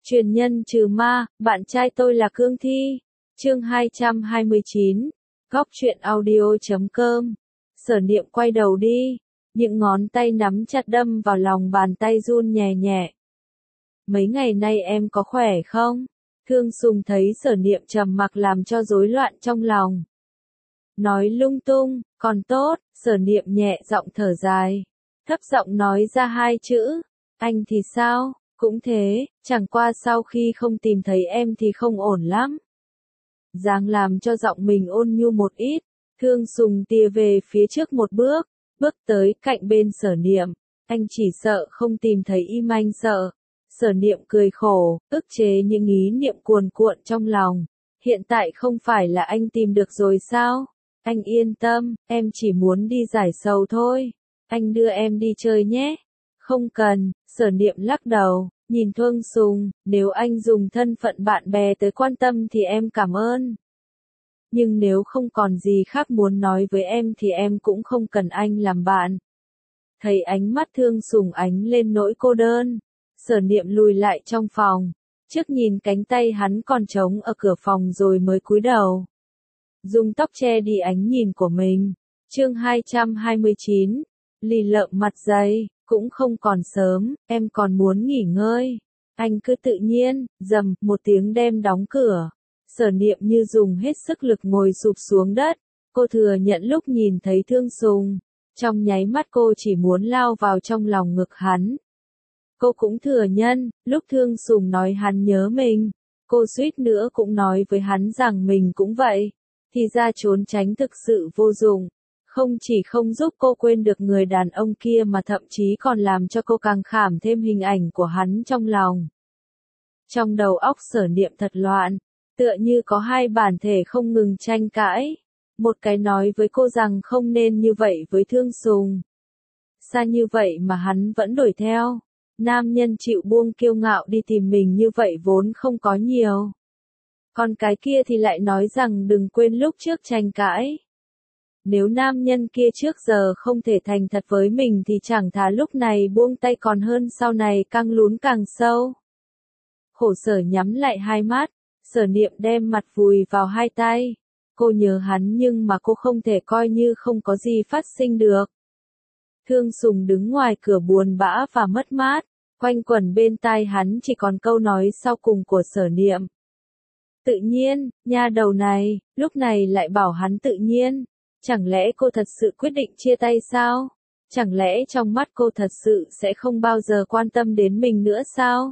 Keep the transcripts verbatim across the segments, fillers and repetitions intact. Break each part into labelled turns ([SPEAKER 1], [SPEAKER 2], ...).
[SPEAKER 1] Truyền nhân trừ ma, bạn trai tôi là Cương Thi. Chương hai trăm hai mươi chín. Góc truyện audio chấm com. Sở Niệm quay đầu đi, những ngón tay nắm chặt đâm vào lòng bàn tay run nhẹ nhẹ. Mấy ngày nay em có khỏe không? Thương Sùng thấy Sở Niệm trầm mặc làm cho rối loạn trong lòng. Nói lung tung, còn tốt, Sở Niệm nhẹ giọng thở dài. Thấp giọng nói ra hai chữ. Anh thì sao? Cũng thế, chẳng qua sau khi không tìm thấy em thì không ổn lắm. Giang làm cho giọng mình ôn nhu một ít, Thương Sùng tia về phía trước một bước, bước tới cạnh bên Sở Niệm. Anh chỉ sợ không tìm thấy im anh sợ. Sở Niệm cười khổ, ức chế những ý niệm cuồn cuộn trong lòng. Hiện tại không phải là anh tìm được rồi sao? Anh yên tâm, em chỉ muốn đi giải sầu thôi. Anh đưa em đi chơi nhé. Không cần, Sở Niệm lắc đầu, nhìn Thương Sùng, nếu anh dùng thân phận bạn bè tới quan tâm thì em cảm ơn. Nhưng nếu không còn gì khác muốn nói với em thì em cũng không cần anh làm bạn. Thấy ánh mắt Thương Sùng ánh lên nỗi cô đơn, Sở Niệm lùi lại trong phòng, trước nhìn cánh tay hắn còn trống ở cửa phòng rồi mới cúi đầu. Dùng tóc che đi ánh nhìn của mình. Chương hai trăm hai mươi chín. Lì lợm mặt dày, cũng không còn sớm, em còn muốn nghỉ ngơi. Anh cứ tự nhiên, rầm, một tiếng đem đóng cửa. Sở Niệm như dùng hết sức lực ngồi sụp xuống đất. Cô thừa nhận lúc nhìn thấy Thương Sùng, trong nháy mắt cô chỉ muốn lao vào trong lòng ngực hắn. Cô cũng thừa nhận, lúc Thương Sùng nói hắn nhớ mình, cô suýt nữa cũng nói với hắn rằng mình cũng vậy. Thì ra trốn tránh thực sự vô dụng. Không chỉ không giúp cô quên được người đàn ông kia mà thậm chí còn làm cho cô càng khảm thêm hình ảnh của hắn trong lòng. Trong đầu óc Sở Niệm thật loạn, tựa như có hai bản thể không ngừng tranh cãi. Một cái nói với cô rằng không nên như vậy với Thương Sùng. Xa như vậy mà hắn vẫn đuổi theo. Nam nhân chịu buông kiêu ngạo đi tìm mình như vậy vốn không có nhiều. Còn cái kia thì lại nói rằng đừng quên lúc trước tranh cãi. Nếu nam nhân kia trước giờ không thể thành thật với mình thì chẳng thà lúc này buông tay còn hơn sau này càng lún càng sâu. Khổ sở nhắm lại hai mắt, Sở Niệm đem mặt vùi vào hai tay. Cô nhớ hắn nhưng mà cô không thể coi như không có gì phát sinh được. Thương Sùng đứng ngoài cửa buồn bã và mất mát, quanh quẩn bên tai hắn chỉ còn câu nói sau cùng của Sở Niệm. Tự nhiên, nha đầu này, lúc này lại bảo hắn tự nhiên. Chẳng lẽ cô thật sự quyết định chia tay sao? Chẳng lẽ trong mắt cô thật sự sẽ không bao giờ quan tâm đến mình nữa sao?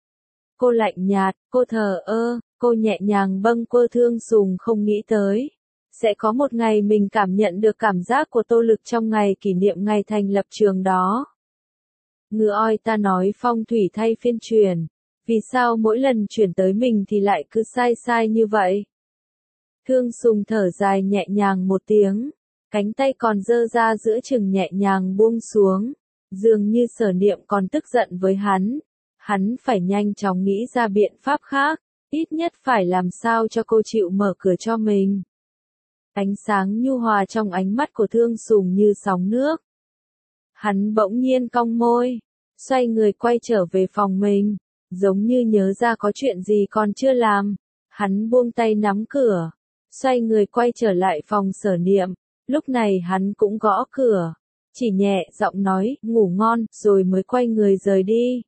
[SPEAKER 1] Cô lạnh nhạt, cô thờ ơ, cô nhẹ nhàng bâng quơ. Thương Sùng không nghĩ tới. Sẽ có một ngày mình cảm nhận được cảm giác của Tô Lực trong ngày kỷ niệm ngày thành lập trường đó. Ngựa oi ta nói phong thủy thay phiên chuyển. Vì sao mỗi lần chuyển tới mình thì lại cứ sai sai như vậy? Thương Sùng thở dài nhẹ nhàng một tiếng, cánh tay còn dơ ra giữa chừng nhẹ nhàng buông xuống, dường như Sở Niệm còn tức giận với hắn. Hắn phải nhanh chóng nghĩ ra biện pháp khác, ít nhất phải làm sao cho cô chịu mở cửa cho mình. Ánh sáng nhu hòa trong ánh mắt của Thương Sùng như sóng nước. Hắn bỗng nhiên cong môi, xoay người quay trở về phòng mình, giống như nhớ ra có chuyện gì còn chưa làm. Hắn buông tay nắm cửa, xoay người quay trở lại phòng Sở Niệm. Lúc này hắn cũng gõ cửa, chỉ nhẹ giọng nói, ngủ ngon, rồi mới quay người rời đi.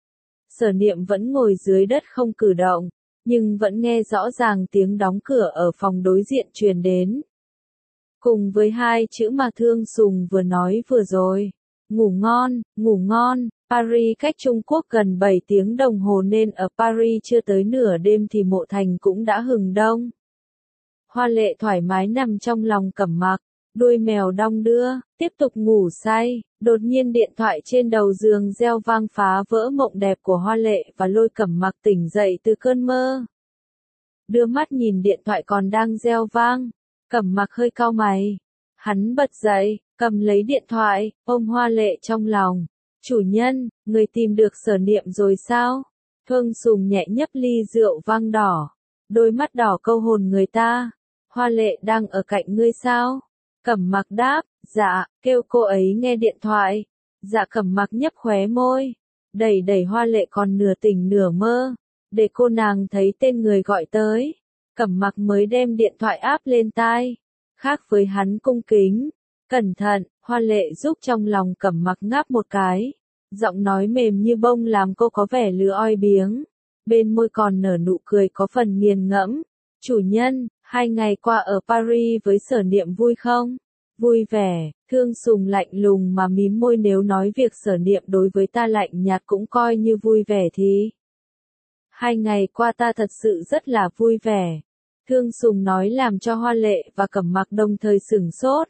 [SPEAKER 1] Sở Niệm vẫn ngồi dưới đất không cử động, nhưng vẫn nghe rõ ràng tiếng đóng cửa ở phòng đối diện truyền đến. Cùng với hai chữ mà Thương Sùng vừa nói vừa rồi. Ngủ ngon, ngủ ngon. Paris cách Trung Quốc gần bảy tiếng đồng hồ nên ở Paris chưa tới nửa đêm thì mộ thành cũng đã hừng đông. Hoa Lệ thoải mái nằm trong lòng Cẩm Mặc, đuôi mèo đong đưa, tiếp tục ngủ say. Đột nhiên điện thoại trên đầu giường reo vang phá vỡ mộng đẹp của Hoa Lệ và lôi Cẩm Mặc tỉnh dậy từ cơn mơ. Đưa mắt nhìn điện thoại còn đang reo vang, Cẩm Mặc hơi cau mày. Hắn bật dậy, cầm lấy điện thoại, ôm Hoa Lệ trong lòng. Chủ nhân, người tìm được Sở Niệm rồi sao? Thương Sùng nhẹ nhấp ly rượu vang đỏ, đôi mắt đỏ câu hồn người ta. Hoa Lệ đang ở cạnh ngươi sao? Cẩm Mặc đáp, dạ, kêu cô ấy nghe điện thoại. Dạ. Cẩm Mặc nhấp khóe môi, đẩy đẩy Hoa Lệ còn nửa tỉnh nửa mơ. để cô nàng thấy tên người gọi tới. Cẩm Mặc mới đem điện thoại áp lên tai. Khác với hắn cung kính, cẩn thận, Hoa Lệ giúp trong lòng Cẩm Mặc ngáp một cái. Giọng nói mềm như bông làm cô có vẻ lừa oi biếng. Bên môi còn nở nụ cười có phần nghiền ngẫm. Chủ nhân, hai ngày qua ở Paris với Sở Niệm vui không? Vui vẻ, Thương Sùng lạnh lùng mà mím môi, nếu nói việc Sở Niệm đối với ta lạnh nhạt cũng coi như vui vẻ thì. Hai ngày qua ta thật sự rất là vui vẻ. Thương Sùng nói làm cho Hoa Lệ và Cẩm Mặc đồng thời sửng sốt.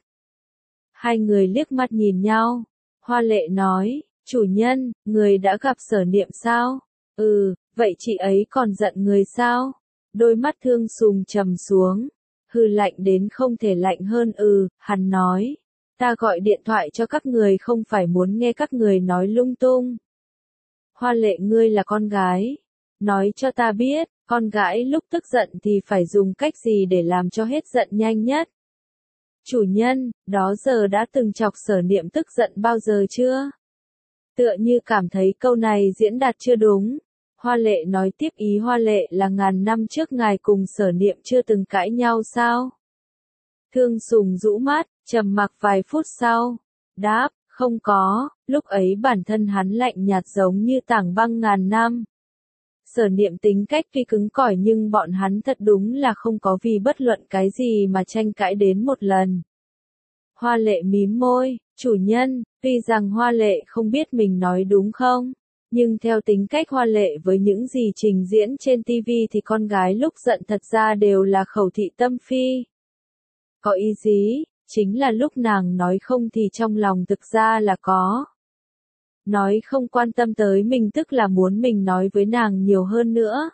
[SPEAKER 1] Hai người liếc mắt nhìn nhau. Hoa Lệ nói, chủ nhân, người đã gặp Sở Niệm sao? Ừ, vậy chị ấy còn giận người sao? Đôi mắt Thương Sùng trầm xuống. Hừ, lạnh đến không thể lạnh hơn. Ừ, hắn nói. Ta gọi điện thoại cho các người không phải muốn nghe các người nói lung tung. Hoa Lệ, ngươi là con gái. Nói cho ta biết, con gái lúc tức giận thì phải dùng cách gì để làm cho hết giận nhanh nhất? Chủ nhân, đó giờ đã từng chọc Sở Niệm tức giận bao giờ chưa? Tựa như cảm thấy câu này diễn đạt chưa đúng. Hoa Lệ nói tiếp, ý Hoa Lệ là ngàn năm trước ngài cùng Sở Niệm chưa từng cãi nhau sao? Thương Sùng rũ mắt, trầm mặc vài phút sau. Đáp, không có, lúc ấy bản thân hắn lạnh nhạt giống như tảng băng ngàn năm. Sở Niệm tính cách tuy cứng cỏi nhưng bọn hắn thật đúng là không có vì bất luận cái gì mà tranh cãi đến một lần. Hoa Lệ mím môi, chủ nhân, tuy rằng Hoa Lệ không biết mình nói đúng không, nhưng theo tính cách Hoa Lệ với những gì trình diễn trên ti vi thì con gái lúc giận thật ra đều là khẩu thị tâm phi. Có ý gì? Chính là lúc nàng nói không thì trong lòng thực ra là có. Nói không quan tâm tới mình tức là muốn mình nói với nàng nhiều hơn nữa.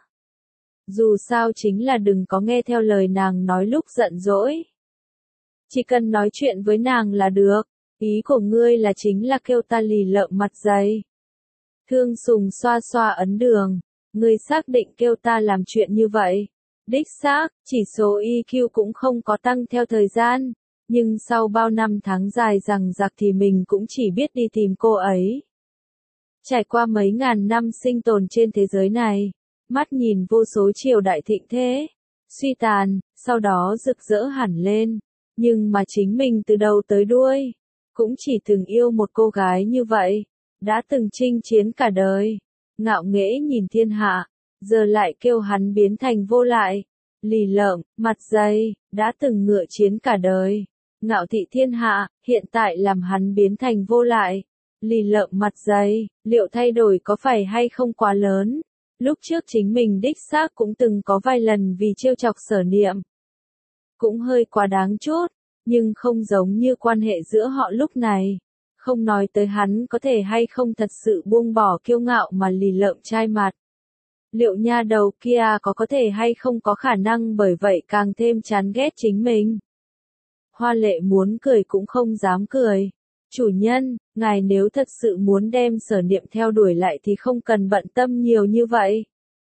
[SPEAKER 1] Dù sao chính là đừng có nghe theo lời nàng nói lúc giận dỗi. Chỉ cần nói chuyện với nàng là được. Ý của ngươi là chính là kêu ta lì lợm mặt dày. Thương Sùng xoa xoa ấn đường. Ngươi xác định kêu ta làm chuyện như vậy? Đích xác, chỉ số i kiu cũng không có tăng theo thời gian. Nhưng sau bao năm tháng dài rằng giặc thì mình cũng chỉ biết đi tìm cô ấy. Trải qua mấy ngàn năm sinh tồn trên thế giới này, mắt nhìn vô số triều đại thịnh thế, suy tàn, sau đó rực rỡ hẳn lên. Nhưng mà chính mình từ đầu tới đuôi, cũng chỉ từng yêu một cô gái như vậy, đã từng chinh chiến cả đời, ngạo nghễ nhìn thiên hạ, giờ lại kêu hắn biến thành vô lại, lì lợm, mặt dày, đã từng ngựa chiến cả đời, ngạo thị thiên hạ, hiện tại làm hắn biến thành vô lại, lì lợm mặt dày, liệu thay đổi có phải hay không quá lớn? Lúc trước chính mình đích xác cũng từng có vài lần vì trêu chọc Sở Niệm. Cũng hơi quá đáng chút, nhưng không giống như quan hệ giữa họ lúc này. Không nói tới hắn có thể hay không thật sự buông bỏ kiêu ngạo mà lì lợm chai mặt. Liệu nha đầu kia có có thể hay không có khả năng bởi vậy càng thêm chán ghét chính mình? Hoa Lệ muốn cười cũng không dám cười. Chủ nhân, ngài nếu thật sự muốn đem Sở Niệm theo đuổi lại thì không cần bận tâm nhiều như vậy.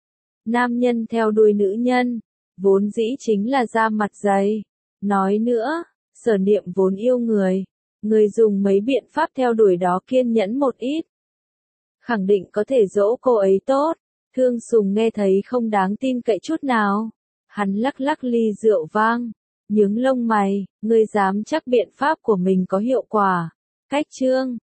[SPEAKER 1] Nam nhân theo đuổi nữ nhân, vốn dĩ chính là da mặt dày. Nói nữa, Sở Niệm vốn yêu người. Người dùng mấy biện pháp theo đuổi đó kiên nhẫn một ít. Khẳng định có thể dỗ cô ấy tốt. Thương Sùng nghe thấy không đáng tin cậy chút nào. Hắn lắc lắc ly rượu vang. Nhướng lông mày, ngươi dám chắc biện pháp của mình có hiệu quả. Cách chương